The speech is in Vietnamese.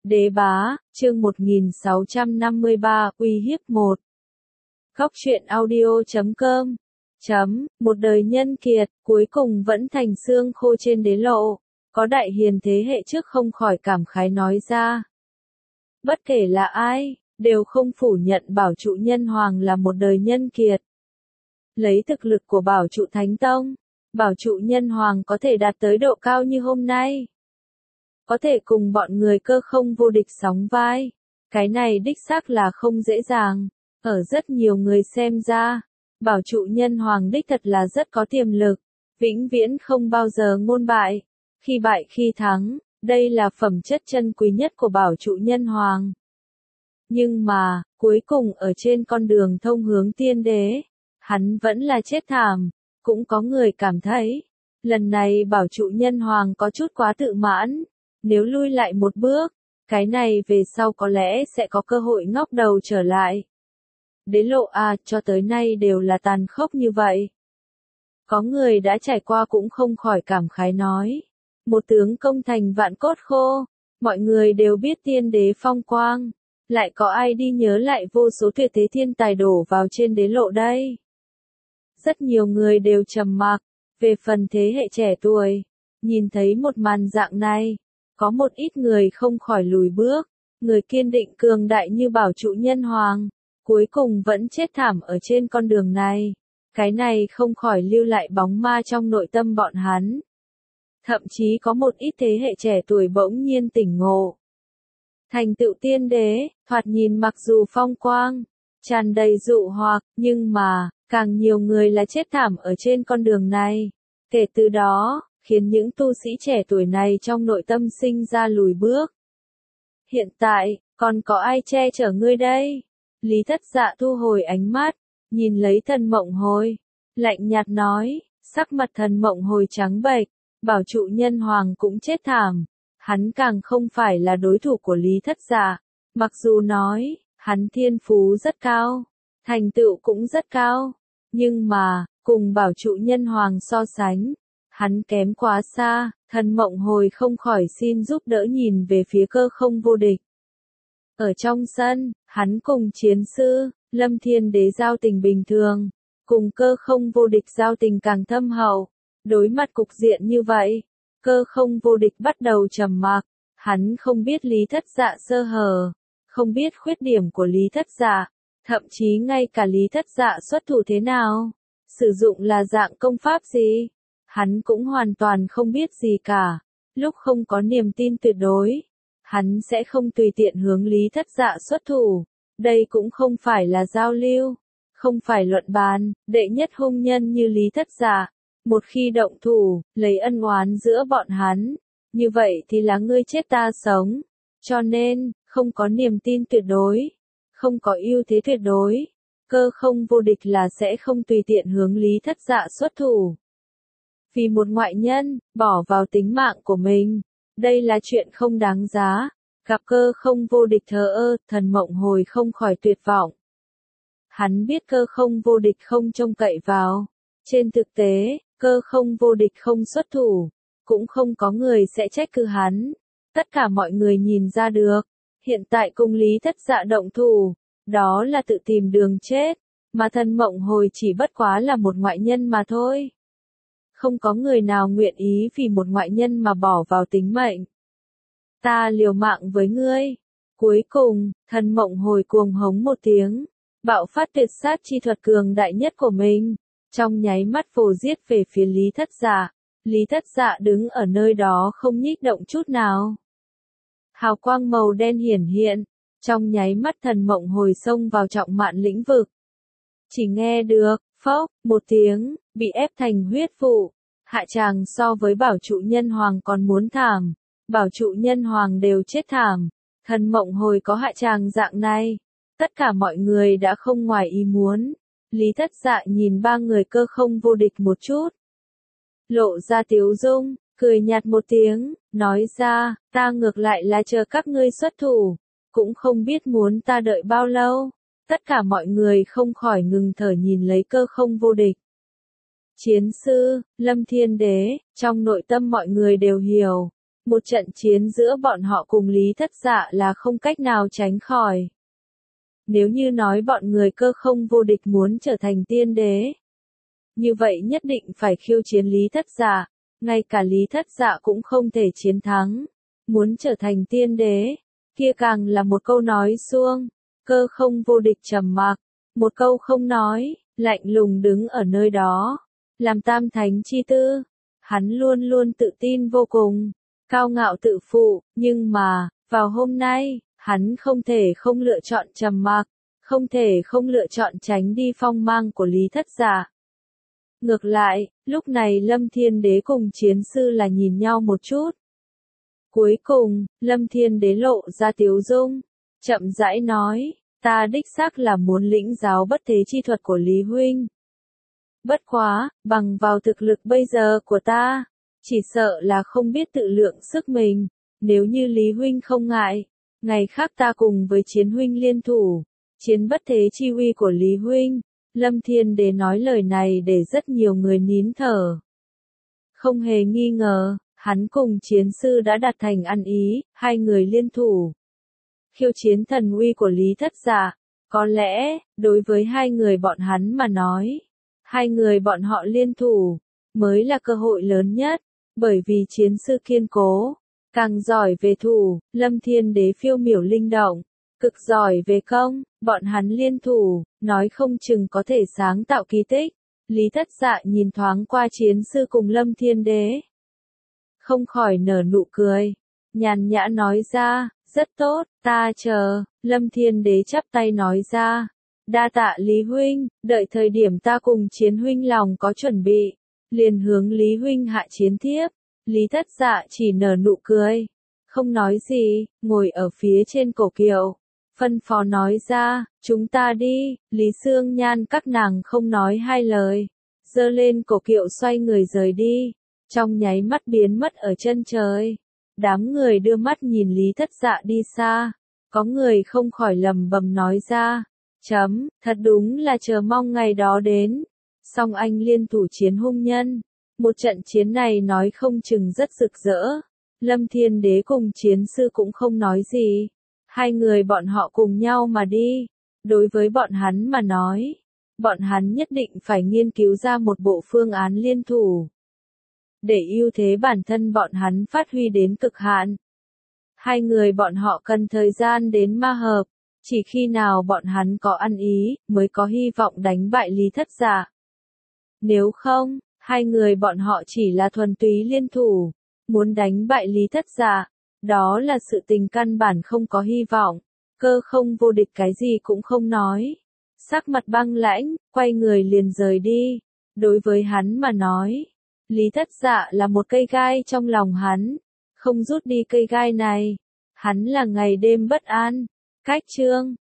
Đế bá, chương 1653, uy hiếp 1. Góc truyện audio.com. Một đời nhân kiệt, cuối cùng vẫn thành xương khô trên đế lộ. Có đại hiền thế hệ trước không khỏi cảm khái nói ra. Bất kể là ai, đều không phủ nhận Bảo Trụ Nhân Hoàng là một đời nhân kiệt. Lấy thực lực của Bảo Trụ Thánh Tông, Bảo Trụ Nhân Hoàng có thể đạt tới độ cao như hôm nay. Có thể cùng bọn người cơ không vô địch sóng vai. Cái này đích xác là không dễ dàng. Ở rất nhiều người xem ra, Bảo Trụ Nhân Hoàng đích thật là rất có tiềm lực. Vĩnh viễn không bao giờ ngôn bại. Khi bại khi thắng, đây là phẩm chất chân quý nhất của Bảo Trụ Nhân Hoàng. Nhưng mà, cuối cùng ở trên con đường thông hướng tiên đế, hắn vẫn là chết thảm. Cũng có người cảm thấy, lần này Bảo Trụ Nhân Hoàng có chút quá tự mãn. Nếu lui lại một bước, cái này về sau có lẽ sẽ có cơ hội ngóc đầu trở lại. Đế lộ cho tới nay đều là tàn khốc như vậy. Có người đã trải qua cũng không khỏi cảm khái nói. Một tướng công thành vạn cốt khô, mọi người đều biết tiên đế phong quang. Lại có ai đi nhớ lại vô số tuyệt thế thiên tài đổ vào trên đế lộ đây? Rất nhiều người đều trầm mặc, về phần thế hệ trẻ tuổi, nhìn thấy một màn dạng này. Có một ít người không khỏi lùi bước, người kiên định cường đại như Bảo Trụ Nhân Hoàng, cuối cùng vẫn chết thảm ở trên con đường này. Cái này không khỏi lưu lại bóng ma trong nội tâm bọn hắn. Thậm chí có một ít thế hệ trẻ tuổi bỗng nhiên tỉnh ngộ. Thành tựu tiên đế, thoạt nhìn mặc dù phong quang, tràn đầy dụ hoặc, nhưng mà, càng nhiều người là chết thảm ở trên con đường này. Kể từ đó, khiến những tu sĩ trẻ tuổi này trong nội tâm sinh ra lùi bước. Hiện tại, còn có ai che chở ngươi đây? Lý Thất Dạ thu hồi ánh mắt, nhìn lấy Thần Mộng Hồi, lạnh nhạt nói, sắc mặt Thần Mộng Hồi trắng bệch, Bảo Trụ Nhân Hoàng cũng chết thảm, hắn càng không phải là đối thủ của Lý Thất Dạ, mặc dù nói, hắn thiên phú rất cao, thành tựu cũng rất cao, nhưng mà, cùng Bảo Trụ Nhân Hoàng so sánh, hắn kém quá xa. Thần Mộng Hồi không khỏi xin giúp đỡ nhìn về phía cơ không vô địch. Ở trong sân, hắn cùng chiến sư, Lâm Thiên Đế giao tình bình thường, cùng cơ không vô địch giao tình càng thâm hậu. Đối mặt cục diện như vậy, cơ không vô địch bắt đầu trầm mặc, hắn không biết Lý Thất Dạ sơ hở, không biết khuyết điểm của Lý Thất Dạ, thậm chí ngay cả Lý Thất Dạ xuất thủ thế nào, sử dụng là dạng công pháp gì. Hắn cũng hoàn toàn không biết gì cả, lúc không có niềm tin tuyệt đối, hắn sẽ không tùy tiện hướng Lý Thất Dạ xuất thủ, đây cũng không phải là giao lưu, không phải luận bàn, đệ nhất hung nhân như Lý Thất Dạ, một khi động thủ, lấy ân oán giữa bọn hắn, như vậy thì là ngươi chết ta sống, cho nên, không có niềm tin tuyệt đối, không có ưu thế tuyệt đối, cơ không vô địch là sẽ không tùy tiện hướng Lý Thất Dạ xuất thủ. Vì một ngoại nhân, bỏ vào tính mạng của mình, đây là chuyện không đáng giá. Gặp cơ không vô địch thờ ơ, Thần Mộng Hồi không khỏi tuyệt vọng. Hắn biết cơ không vô địch không trông cậy vào. Trên thực tế, cơ không vô địch không xuất thủ, cũng không có người sẽ trách cứ hắn. Tất cả mọi người nhìn ra được, hiện tại cùng Lý Thất Dạ động thủ, đó là tự tìm đường chết, mà Thần Mộng Hồi chỉ bất quá là một ngoại nhân mà thôi. Không có người nào nguyện ý vì một ngoại nhân mà bỏ vào tính mệnh. Ta liều mạng với ngươi. Cuối cùng, Thần Mộng Hồi cuồng hống một tiếng, bạo phát tuyệt sát chi thuật cường đại nhất của mình, trong nháy mắt vồ giết về phía Lý Thất Dạ. Lý Thất Dạ đứng ở nơi đó không nhích động chút nào. Hào quang màu đen hiển hiện, trong nháy mắt Thần Mộng Hồi xông vào trọng mạn lĩnh vực. Chỉ nghe được, phốc, một tiếng, bị ép thành huyết vụ. Hạ tràng so với Bảo Trụ Nhân Hoàng còn muốn thảm. Bảo Trụ Nhân Hoàng đều chết thảm. Thần Mộng Hồi có hạ tràng dạng này. Tất cả mọi người đã không ngoài ý muốn. Lý Thất Dạ nhìn ba người cơ không vô địch một chút. Lộ ra tiếu dung, cười nhạt một tiếng, nói ra, ta ngược lại là chờ các ngươi xuất thủ. Cũng không biết muốn ta đợi bao lâu. Tất cả mọi người không khỏi ngừng thở nhìn lấy cơ không vô địch. Chiến sư, Lâm Thiên Đế, trong nội tâm mọi người đều hiểu, Một trận chiến giữa bọn họ cùng Lý Thất Dạ là không cách nào tránh khỏi. Nếu như nói bọn người Cơ Không vô địch muốn trở thành tiên đế, như vậy nhất định phải khiêu chiến Lý Thất Dạ, ngay cả Lý Thất Dạ cũng không thể chiến thắng. Muốn trở thành tiên đế, kia càng là một câu nói suông. Cơ Không vô địch trầm mặc, một câu không nói, lạnh lùng đứng ở nơi đó. Làm tam thánh chi tư, hắn luôn luôn tự tin vô cùng, cao ngạo tự phụ, nhưng mà, vào hôm nay, hắn không thể không lựa chọn trầm mặc, không thể không lựa chọn tránh đi phong mang của Lý Thất Dạ. Ngược lại, lúc này Lâm Thiên Đế cùng chiến sư là nhìn nhau một chút. Cuối cùng, Lâm Thiên Đế lộ ra tiếu dung, chậm rãi nói, ta đích xác là muốn lĩnh giáo bất thế chi thuật của Lý huynh. Bất quá, bằng vào thực lực bây giờ của ta, chỉ sợ là không biết tự lượng sức mình, nếu như Lý huynh không ngại, ngày khác ta cùng với chiến huynh liên thủ, chiến bất thế chi uy của Lý huynh. Lâm Thiên Đế nói lời này để rất nhiều người nín thở. Không hề nghi ngờ, hắn cùng chiến sư đã đạt thành ăn ý, hai người liên thủ. Khiêu chiến thần uy của Lý Thất Dạ, có lẽ, đối với hai người bọn hắn mà nói, hai người bọn họ liên thủ, mới là cơ hội lớn nhất, bởi vì chiến sư kiên cố, càng giỏi về thủ, Lâm Thiên Đế phiêu miểu linh động, cực giỏi về công, bọn hắn liên thủ, nói không chừng có thể sáng tạo kỳ tích. Lý Thất Dạ nhìn thoáng qua chiến sư cùng Lâm Thiên Đế, không khỏi nở nụ cười, nhàn nhã nói ra, rất tốt, ta chờ. Lâm Thiên Đế chắp tay nói ra, đa tạ Lý huynh, đợi thời điểm ta cùng chiến huynh lòng có chuẩn bị, liền hướng Lý huynh hạ chiến thiếp. Lý Thất Dạ chỉ nở nụ cười, không nói gì, ngồi ở phía trên cổ kiệu, phân phó nói ra, chúng ta đi. Lý Xương Nhan các nàng không nói hai lời, giơ lên cổ kiệu xoay người rời đi, trong nháy mắt biến mất ở chân trời. Đám người đưa mắt nhìn Lý Thất Dạ đi xa, có người không khỏi lẩm bẩm nói ra, thật đúng là chờ mong ngày đó đến. Song anh liên thủ chiến hung nhân, một trận chiến này nói không chừng rất rực rỡ. Lâm Thiên Đế cùng chiến sư cũng không nói gì, hai người bọn họ cùng nhau mà đi. Đối với bọn hắn mà nói, bọn hắn nhất định phải nghiên cứu ra một bộ phương án liên thủ, để ưu thế bản thân bọn hắn phát huy đến cực hạn. Hai người bọn họ cần thời gian đến ma hợp, chỉ khi nào bọn hắn có ăn ý, mới có hy vọng đánh bại Lý Thất Dạ. Nếu không, hai người bọn họ chỉ là thuần túy liên thủ, muốn đánh bại Lý Thất Dạ, đó là sự tình căn bản không có hy vọng. Cơ Không vô địch cái gì cũng không nói, sắc mặt băng lãnh, quay người liền rời đi. Đối với hắn mà nói, Lý Thất Dạ là một cây gai trong lòng hắn, không rút đi cây gai này, hắn là ngày đêm bất an. Cách chương